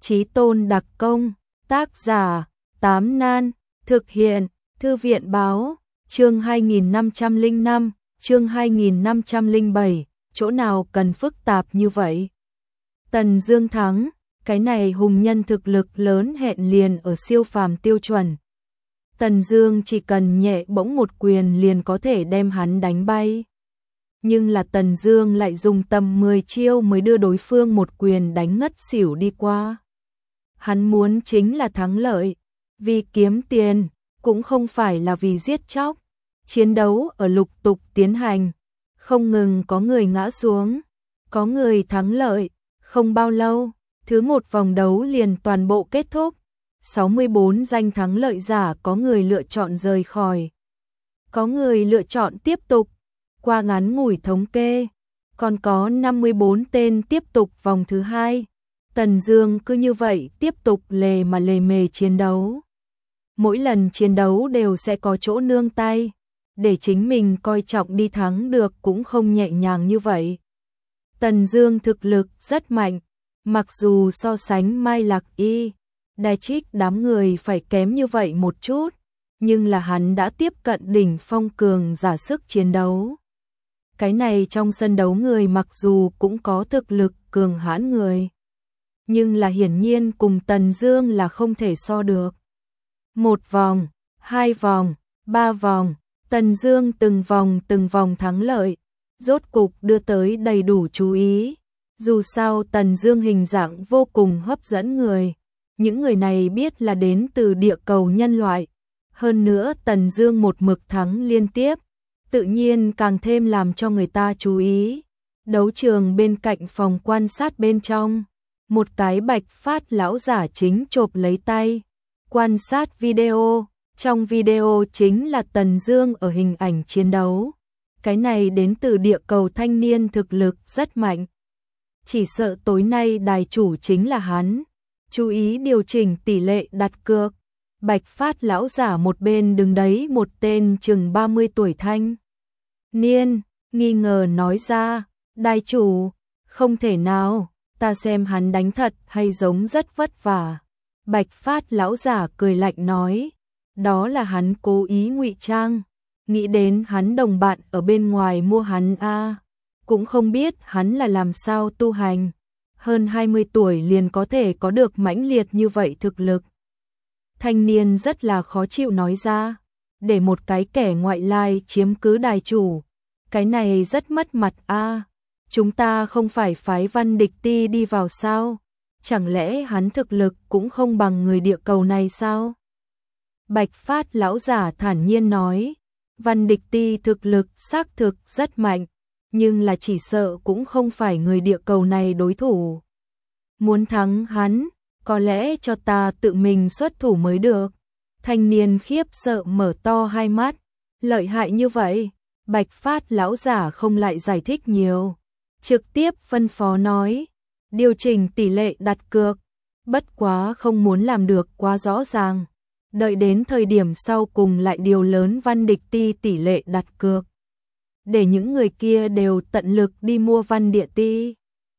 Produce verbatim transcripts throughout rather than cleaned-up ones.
Chí Tôn đặc công, tác giả, Tám Nan, thực hiện, Thư viện báo, chương hai nghìn năm trăm lẻ năm, chương hai nghìn năm trăm lẻ bảy, chỗ nào cần phức tạp như vậy. Tần Dương thắng, cái này hùng nhân thực lực lớn hẹn liền ở siêu phàm tiêu chuẩn. Tần Dương chỉ cần nhẹ bỗng một quyền liền có thể đem hắn đánh bay. Nhưng là Tần Dương lại dùng tầm mười chiêu mới đưa đối phương một quyền đánh ngất xỉu đi qua. Hắn muốn chính là thắng lợi, vì kiếm tiền, cũng không phải là vì giết chóc. Chiến đấu ở lục tục tiến hành, không ngừng có người ngã xuống, có người thắng lợi, không bao lâu, thứ một vòng đấu liền toàn bộ kết thúc. sáu mươi bốn danh thắng lợi giả có người lựa chọn rời khỏi, có người lựa chọn tiếp tục. Qua ngắn ngủi thống kê, còn có năm mươi bốn tên tiếp tục vòng thứ hai. Tần Dương cứ như vậy tiếp tục lề mà lề mề chiến đấu. Mỗi lần chiến đấu đều sẽ có chỗ nương tay, để chính mình coi trọng đi thắng được cũng không nhẹ nhàng như vậy. Tần Dương thực lực rất mạnh, mặc dù so sánh Mai Lạc Y, Đài Trích đám người phải kém như vậy một chút, nhưng là hắn đã tiếp cận đỉnh phong cường giả sức chiến đấu. Cái này trong sân đấu người mặc dù cũng có thực lực cường hãn người, nhưng là hiển nhiên cùng Tần Dương là không thể so được. Một vòng, hai vòng, ba vòng, Tần Dương từng vòng từng vòng thắng lợi, rốt cục đưa tới đầy đủ chú ý. Dù sao Tần Dương hình dạng vô cùng hấp dẫn người, những người này biết là đến từ địa cầu nhân loại. Hơn nữa Tần Dương một mực thắng liên tiếp, tự nhiên càng thêm làm cho người ta chú ý. Đấu trường bên cạnh phòng quan sát bên trong, một cái bạch phát lão giả chính chộp lấy tay, quan sát video. Trong video chính là Tần Dương ở hình ảnh chiến đấu. Cái này đến từ địa cầu thanh niên thực lực rất mạnh. Chỉ sợ tối nay đài chủ chính là hắn. Chú ý điều chỉnh tỷ lệ đặt cược. Bạch phát lão giả một bên đứng đấy một tên chừng ba mươi tuổi thanh niên, nghi ngờ nói ra, đài chủ, không thể nào, ta xem hắn đánh thật hay giống rất vất vả. Bạch phát lão giả cười lạnh nói, đó là hắn cố ý ngụy trang, nghĩ đến hắn đồng bạn ở bên ngoài mua hắn a, à. Cũng không biết hắn là làm sao tu hành, hơn hai mươi tuổi liền có thể có được mãnh liệt như vậy thực lực. Thanh niên rất là khó chịu nói ra, để một cái kẻ ngoại lai chiếm cứ đài chủ, cái này rất mất mặt a. À. Chúng ta không phải phái Văn Địch Ti đi vào sao? Chẳng lẽ hắn thực lực cũng không bằng người địa cầu này sao? Bạch phát lão giả thản nhiên nói, Văn Địch Ti thực lực xác thực rất mạnh, nhưng là chỉ sợ cũng không phải người địa cầu này đối thủ. Muốn thắng hắn, có lẽ cho ta tự mình xuất thủ mới được. Thanh niên khiếp sợ mở to hai mắt, lợi hại như vậy. Bạch phát lão giả không lại giải thích nhiều, trực tiếp phân phó nói, điều chỉnh tỷ lệ đặt cược, bất quá không muốn làm được quá rõ ràng. Đợi đến thời điểm sau cùng lại điều lớn Văn Địch Ti tỷ lệ đặt cược, để những người kia đều tận lực đi mua Văn Địa Ti.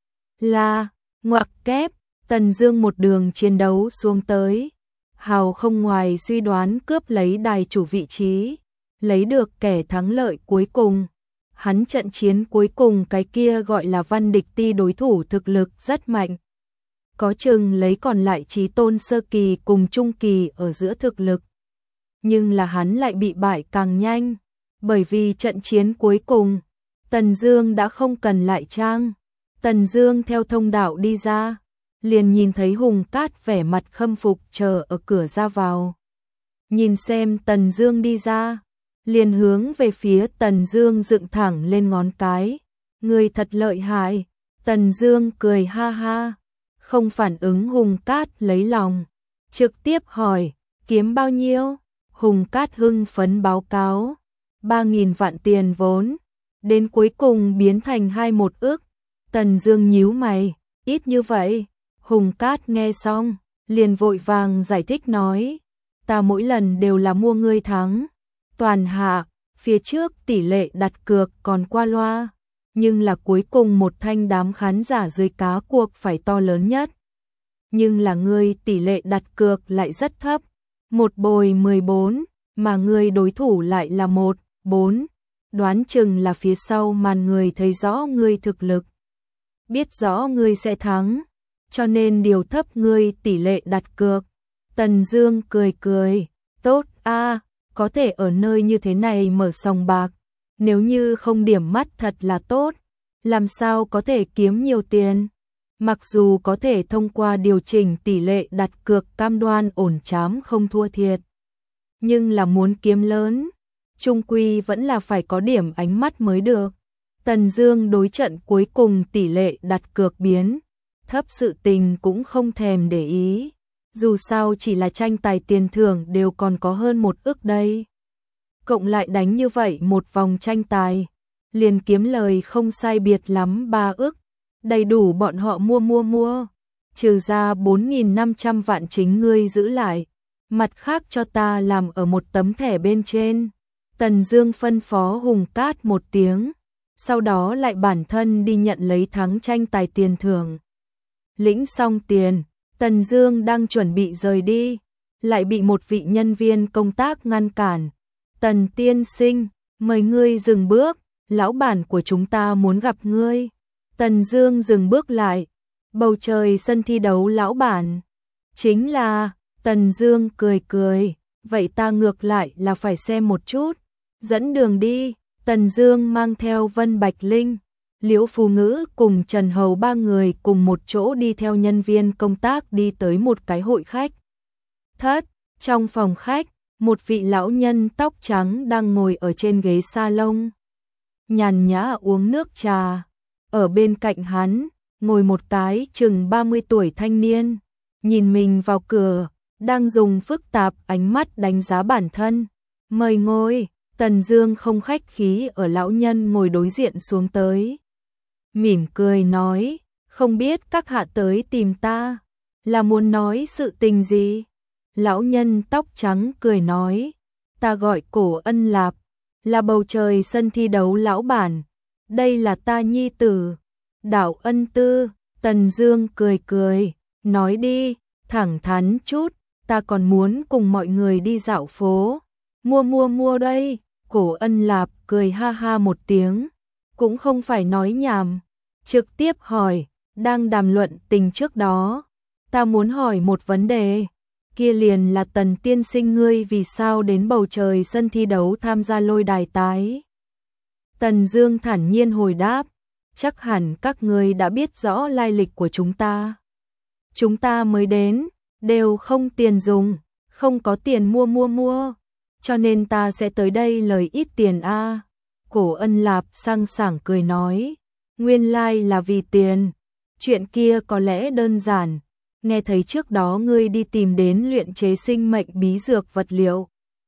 Là, ngoặc kép, Tần Dương một đường chiến đấu xuống tới, hào không ngoài suy đoán cướp lấy đài chủ vị trí, lấy được kẻ thắng lợi cuối cùng. Hắn trận chiến cuối cùng cái kia gọi là Văn Địch Ti đối thủ thực lực rất mạnh, có chừng lấy còn lại Chí Tôn sơ kỳ cùng trung kỳ ở giữa thực lực. Nhưng là hắn lại bị bại càng nhanh, bởi vì trận chiến cuối cùng, Tần Dương đã không cần lại trang. Tần Dương theo thông đạo đi ra, liền nhìn thấy Hùng Cát vẻ mặt khâm phục chờ ở cửa ra vào. Nhìn xem Tần Dương đi ra, liền hướng về phía Tần Dương dựng thẳng lên ngón cái. Người thật lợi hại. Tần Dương cười ha ha, không phản ứng Hùng Cát lấy lòng, trực tiếp hỏi, kiếm bao nhiêu? Hùng Cát hưng phấn báo cáo, ba nghìn vạn tiền vốn, đến cuối cùng biến thành hai một ức. Tần Dương nhíu mày, ít như vậy? Hùng Cát nghe xong, liền vội vàng giải thích nói, ta mỗi lần đều là mua ngươi thắng. Toàn hạ, phía trước tỷ lệ đặt cược còn qua loa, nhưng là cuối cùng một thanh đám khán giả dưới cá cuộc phải to lớn nhất. nhưng là ngươi tỷ lệ đặt cược lại rất thấp, một bồi mười bốn, mà ngươi đối thủ lại là một, bốn, đoán chừng là phía sau màn người thấy rõ ngươi thực lực, biết rõ ngươi sẽ thắng, cho nên điều thấp ngươi tỷ lệ đặt cược. Tần Dương cười cười, tốt a, có thể ở nơi như thế này mở sòng bạc, nếu như không điểm mắt thật là tốt, làm sao có thể kiếm nhiều tiền. Mặc dù có thể thông qua điều chỉnh tỷ lệ đặt cược cam đoan ổn chám không thua thiệt, nhưng là muốn kiếm lớn, chung quy vẫn là phải có điểm ánh mắt mới được. Tần Dương đối trận cuối cùng tỷ lệ đặt cược biến thấp sự tình cũng không thèm để ý, dù sao chỉ là tranh tài tiền thưởng đều còn có hơn một ức đây. Cộng lại đánh như vậy một vòng tranh tài, liền kiếm lời không sai biệt lắm ba ức, đầy đủ bọn họ mua mua mua, trừ ra bốn nghìn năm trăm vạn chính ngươi giữ lại, mặt khác cho ta làm ở một tấm thẻ bên trên. Tần Dương phân phó Hùng Cát một tiếng, sau đó lại bản thân đi nhận lấy thắng tranh tài tiền thưởng. Lĩnh xong tiền, Tần Dương đang chuẩn bị rời đi, lại bị một vị nhân viên công tác ngăn cản. Tần tiên sinh, mời ngươi dừng bước, lão bản của chúng ta muốn gặp ngươi. Tần Dương dừng bước lại, bầu trời sân thi đấu lão bản. Chính là, Tần Dương cười cười, vậy ta ngược lại là phải xem một chút. Dẫn đường đi, Tần Dương mang theo Vân Bạch Linh, Liễu Phù Ngữ cùng Trần Hầu ba người cùng một chỗ đi theo nhân viên công tác đi tới một cái hội khách. Thất, trong phòng khách, một vị lão nhân tóc trắng đang ngồi ở trên ghế salon, nhàn nhã uống nước trà. Ở bên cạnh hắn, ngồi một cái chừng ba mươi tuổi thanh niên, nhìn mình vào cửa, đang dùng phức tạp ánh mắt đánh giá bản thân. Mời ngồi. Tần Dương không khách khí ở lão nhân ngồi đối diện xuống tới, mỉm cười nói, không biết các hạ tới tìm ta, là muốn nói sự tình gì? Lão nhân tóc trắng cười nói, ta gọi Cổ Ân Lạp, là bầu trời sân thi đấu lão bản, đây là ta nhi tử, Đảo Ân Tư. Tần Dương cười cười, nói đi, thẳng thắn chút, ta còn muốn cùng mọi người đi dạo phố, mua mua mua đây. Cổ Ân Lạp cười ha ha một tiếng, cũng không phải nói nhảm, trực tiếp hỏi, đang đàm luận tình trước đó, ta muốn hỏi một vấn đề, kia liền là Tần tiên sinh ngươi vì sao đến bầu trời sân thi đấu tham gia lôi đài tái? Tần Dương thản nhiên hồi đáp, chắc hẳn các ngươi đã biết rõ lai lịch của chúng ta. Chúng ta mới đến, đều không tiền dùng, không có tiền mua mua mua, cho nên ta sẽ tới đây lời ít tiền a. À. Cổ Ân Lạp sang sảng cười nói, nguyên lai là vì tiền, chuyện kia có lẽ đơn giản, nghe thấy trước đó ngươi đi tìm đến luyện chế sinh mệnh bí dược vật liệu.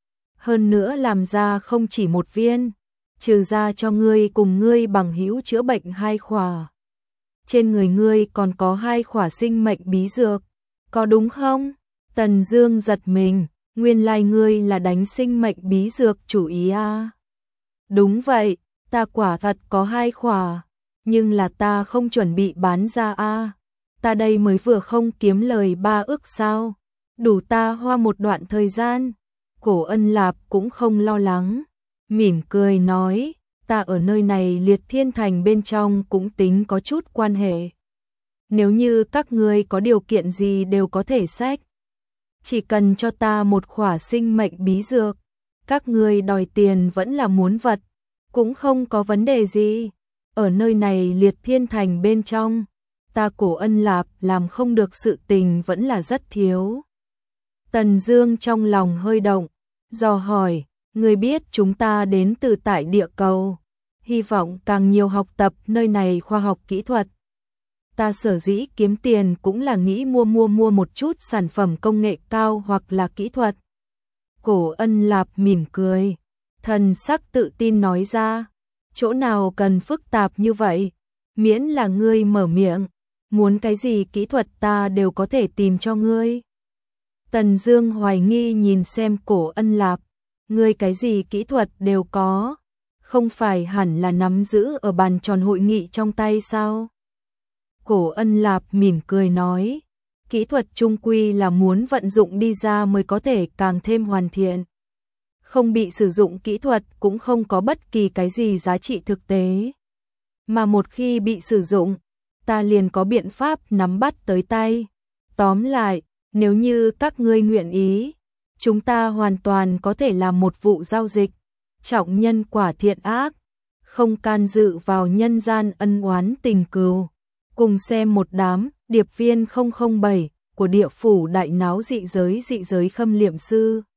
Hơn nữa làm ra không chỉ một viên, trừ ra cho ngươi cùng ngươi bằng hữu chữa bệnh hai khỏa. Trên người ngươi còn có hai khỏa sinh mệnh bí dược, có đúng không? Tần Dương giật mình. Nguyên lai ngươi là đánh sinh mệnh bí dược chủ ý a. À? Đúng vậy, ta quả thật có hai khỏa, nhưng là ta không chuẩn bị bán ra a. À? Ta đây mới vừa không kiếm lời ba ức sao, đủ ta hoa một đoạn thời gian. Cổ Ân Lạp cũng không lo lắng, mỉm cười nói, ta ở nơi này Liệt Thiên Thành bên trong cũng tính có chút quan hệ. Nếu như các ngươi có điều kiện gì đều có thể xách. Chỉ cần cho ta một khỏa sinh mệnh bí dược, các ngươi đòi tiền vẫn là muốn vật, cũng không có vấn đề gì. Ở nơi này Liệt Thiên Thành bên trong, ta Cổ Ân Lạp làm không được sự tình vẫn là rất thiếu. Tần Dương trong lòng hơi động, dò hỏi, ngươi biết chúng ta đến từ tại địa cầu, hy vọng càng nhiều học tập nơi này khoa học kỹ thuật. Ta sở dĩ kiếm tiền cũng là nghĩ mua mua mua một chút sản phẩm công nghệ cao hoặc là kỹ thuật. Cổ Ân Lạp mỉm cười, thần sắc tự tin nói ra, chỗ nào cần phức tạp như vậy, miễn là ngươi mở miệng, muốn cái gì kỹ thuật ta đều có thể tìm cho ngươi. Tần Dương hoài nghi nhìn xem Cổ Ân Lạp, ngươi cái gì kỹ thuật đều có, không phải hẳn là nắm giữ ở bàn tròn hội nghị trong tay sao? Cổ Ân Lạp mỉm cười nói, Kỹ thuật trung quy là muốn vận dụng đi ra mới có thể càng thêm hoàn thiện. Không bị sử dụng kỹ thuật cũng không có bất kỳ cái gì giá trị thực tế. Mà một khi bị sử dụng, ta liền có biện pháp nắm bắt tới tay. Tóm lại, nếu như các ngươi nguyện ý, chúng ta hoàn toàn có thể làm một vụ giao dịch, trọng nhân quả thiện ác, không can dự vào nhân gian ân oán tình cừu. Cùng xem một đám điệp viên không không bảy của địa phủ đại náo dị giới dị giới Khâm Liệm Sư.